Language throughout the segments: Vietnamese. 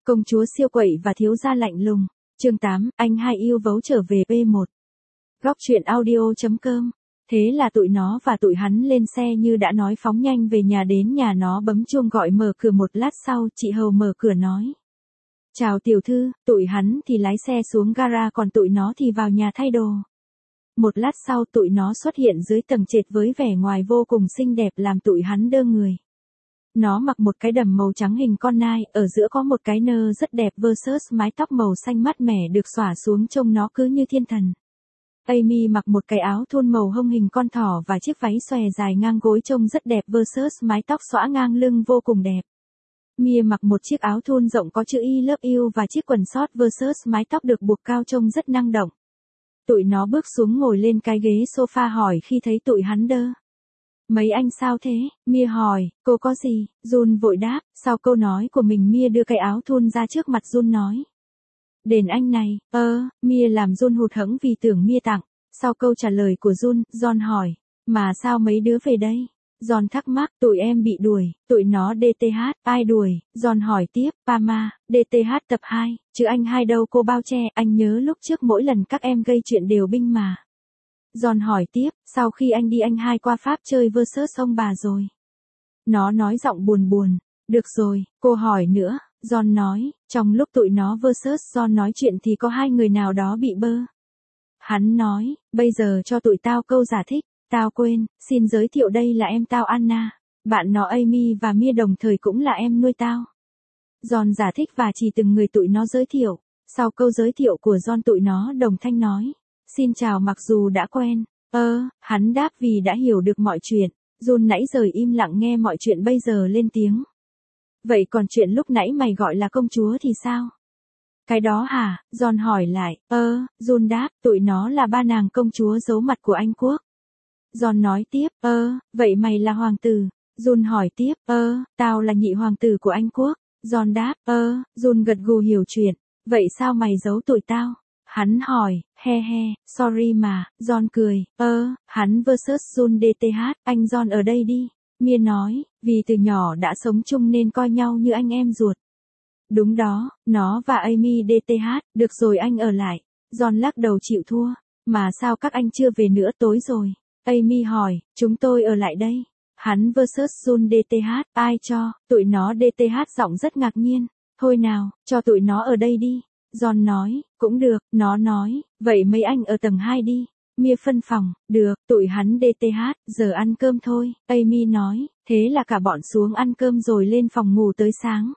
Công chúa siêu quậy và thiếu gia lạnh lùng. Chương 8, anh hai yêu vấu trở về P1. Góc truyện audio.com. Thế là tụi nó và tụi hắn lên xe như đã nói phóng nhanh về nhà, đến nhà nó bấm chuông gọi mở cửa. Một lát sau chị hầu mở cửa nói: "Chào tiểu thư." Tụi hắn thì lái xe xuống gara, còn tụi nó thì vào nhà thay đồ. Một lát sau tụi nó xuất hiện dưới tầng trệt với vẻ ngoài vô cùng xinh đẹp làm tụi hắn đơ người. Nó mặc một cái đầm màu trắng hình con nai, ở giữa có một cái nơ rất đẹp versus mái tóc màu xanh mát mẻ được xõa xuống trông nó cứ như thiên thần. Amy mặc một cái áo thun màu hông hình con thỏ và chiếc váy xòe dài ngang gối trông rất đẹp versus mái tóc xõa ngang lưng vô cùng đẹp. Mia mặc một chiếc áo thun rộng có chữ I love you và chiếc quần short versus mái tóc được buộc cao trông rất năng động. Tụi nó bước xuống ngồi lên cái ghế sofa hỏi khi thấy tụi hắn đơ: "Mấy anh sao thế?" Mia hỏi. "Cô có gì?" Jun vội đáp. Sau câu nói của mình, Mia đưa cái áo thun ra trước mặt Jun nói: "Đền anh này." Mia làm Jun hụt hẫng vì tưởng Mia tặng. Sau câu trả lời của Jun, John hỏi: "Mà sao mấy đứa về đây?" John thắc mắc: "Tụi em bị đuổi." "Tụi nó DTH." "Ai đuổi?" John hỏi tiếp. "Pama, DTH tập 2, chứ anh hai đâu cô bao che, anh nhớ lúc trước mỗi lần các em gây chuyện đều binh mà." John hỏi tiếp: "Sau khi anh đi anh hai qua Pháp chơi versus ông bà rồi?" Nó nói giọng buồn buồn. "Được rồi, cô hỏi nữa." John nói. Trong lúc tụi nó versus John nói chuyện thì có hai người nào đó bị bơ. Hắn nói: "Bây giờ cho tụi tao câu giải thích. Tao quên, xin giới thiệu đây là em tao Anna. Bạn nó Amy và Mia đồng thời cũng là em nuôi tao." John giải thích và chỉ từng người tụi nó giới thiệu. Sau câu giới thiệu của John tụi nó đồng thanh nói: "Xin chào." Mặc dù đã quen. Hắn đáp vì đã hiểu được mọi chuyện. Jun nãy giờ im lặng nghe mọi chuyện bây giờ lên tiếng: "Vậy còn chuyện lúc nãy mày gọi là công chúa thì sao?" "Cái đó hả?" John hỏi lại. Jun đáp. "Tụi nó là ba nàng công chúa giấu mặt của Anh quốc." John nói tiếp. Vậy mày là hoàng tử?" Jun hỏi tiếp. Tao là nhị hoàng tử của Anh quốc." John đáp. Jun gật gù hiểu chuyện. "Vậy sao mày giấu tụi tao?" Hắn hỏi. Sorry mà." John cười. Hắn versus Jun DTH. "Anh John ở đây đi." Mia nói. "Vì từ nhỏ đã sống chung nên coi nhau như anh em ruột." "Đúng đó, nó và Amy DTH, được rồi anh ở lại." John lắc đầu chịu thua. "Mà sao các anh chưa về nữa, tối rồi?" Amy hỏi. "Chúng tôi ở lại đây." Hắn versus Jun DTH. "Ai cho?" Tụi nó DTH giọng rất ngạc nhiên. "Thôi nào, cho tụi nó ở đây đi." John nói. "Cũng được." Nó nói. "Vậy mấy anh ở tầng 2 đi." Mia phân phòng. "Được." Tụi hắn DTH. "Giờ ăn cơm thôi." Amy nói. Thế là cả bọn xuống ăn cơm rồi lên phòng ngủ tới sáng.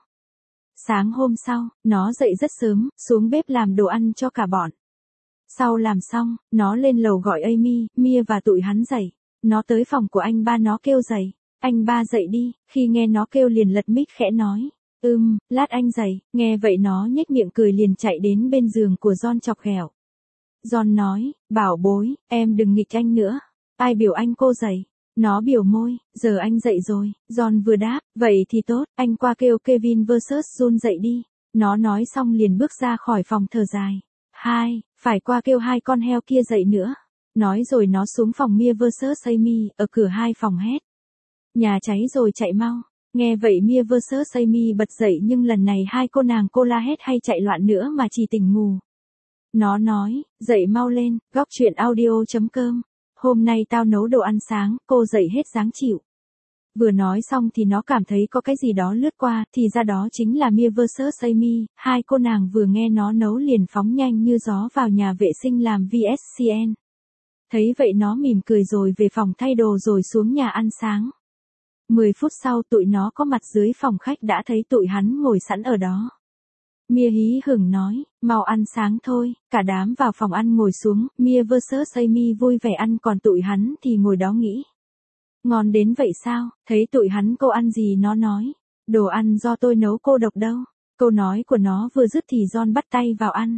Sáng hôm sau, nó dậy rất sớm, xuống bếp làm đồ ăn cho cả bọn. Sau làm xong, nó lên lầu gọi Amy, Mia và tụi hắn dậy. Nó tới phòng của anh ba, nó kêu dậy. "Anh ba dậy đi." Khi nghe nó kêu liền lật mic khẽ nói: Lát anh dậy." Nghe vậy nó nhếch miệng cười liền chạy đến bên giường của John chọc ghẹo. John nói: "Bảo bối, em đừng nghịch anh nữa." "Ai biểu anh cô dậy?" Nó biểu môi. "Giờ anh dậy rồi." John vừa đáp. "Vậy thì tốt, anh qua kêu Kevin versus Jun dậy đi." Nó nói xong liền bước ra khỏi phòng thở dài. Phải qua kêu hai con heo kia dậy nữa." Nói rồi nó xuống phòng Mia versus Amy, ở cửa hai phòng hét: "Nhà cháy rồi, chạy mau." Nghe vậy Mia versus Amy bật dậy, nhưng lần này hai cô la hét hay chạy loạn nữa mà chỉ tỉnh ngủ. Nó nói: "Dậy mau lên." Góc truyện audio.com. "Hôm nay tao nấu đồ ăn sáng." Cô dậy hết dáng chịu. Vừa nói xong thì nó cảm thấy có cái gì đó lướt qua, thì ra đó chính là Mia versus Amy. Hai cô nàng vừa nghe nó nấu liền phóng nhanh như gió vào nhà vệ sinh làm VSCN. Thấy vậy nó mỉm cười rồi về phòng thay đồ rồi xuống nhà ăn sáng. 10 phút sau tụi nó có mặt dưới phòng khách đã thấy tụi hắn ngồi sẵn ở đó. Mia hí hửng nói: "Mau ăn sáng thôi." Cả đám vào phòng ăn ngồi xuống, Mia versus Amy vui vẻ ăn, còn tụi hắn thì ngồi đó nghĩ: "Ngon đến vậy sao?" Thấy tụi hắn cô ăn gì nó nói: "Đồ ăn do tôi nấu, cô độc đâu." Câu nói của nó vừa dứt thì John bắt tay vào ăn.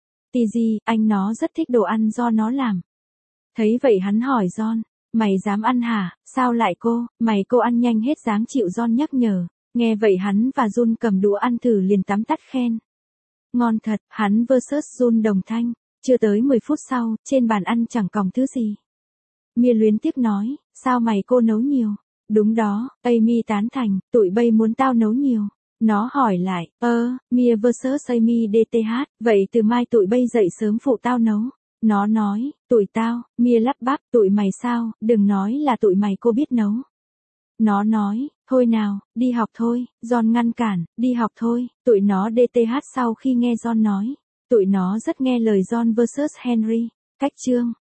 "Tì anh nó rất thích đồ ăn do nó làm." Thấy vậy hắn hỏi John: "Mày dám ăn hả?" "Sao lại cô?" "Mày cô ăn nhanh hết dáng chịu." John nhắc nhở. Nghe vậy hắn và Jun cầm đũa ăn thử liền tắm tắt khen: "Ngon thật." Hắn versus Jun đồng thanh. Chưa tới 10 phút sau, trên bàn ăn chẳng còn thứ gì. Mia luyến tiếc nói: "Sao mày cô nấu nhiều?" "Đúng đó." Amy tán thành. "Tụi bay muốn tao nấu nhiều." Nó hỏi lại, Mia vs Amy DTH, vậy từ mai tụi bay dậy sớm phụ tao nấu. Nó nói, tụi tao, Mia lắp bắp, tụi mày sao, đừng nói là tụi mày cô biết nấu. Nó nói, thôi nào, đi học thôi, John ngăn cản, đi học thôi, tụi nó DTH sau khi nghe John nói. Tụi nó rất nghe lời John vs Henry. Cách chương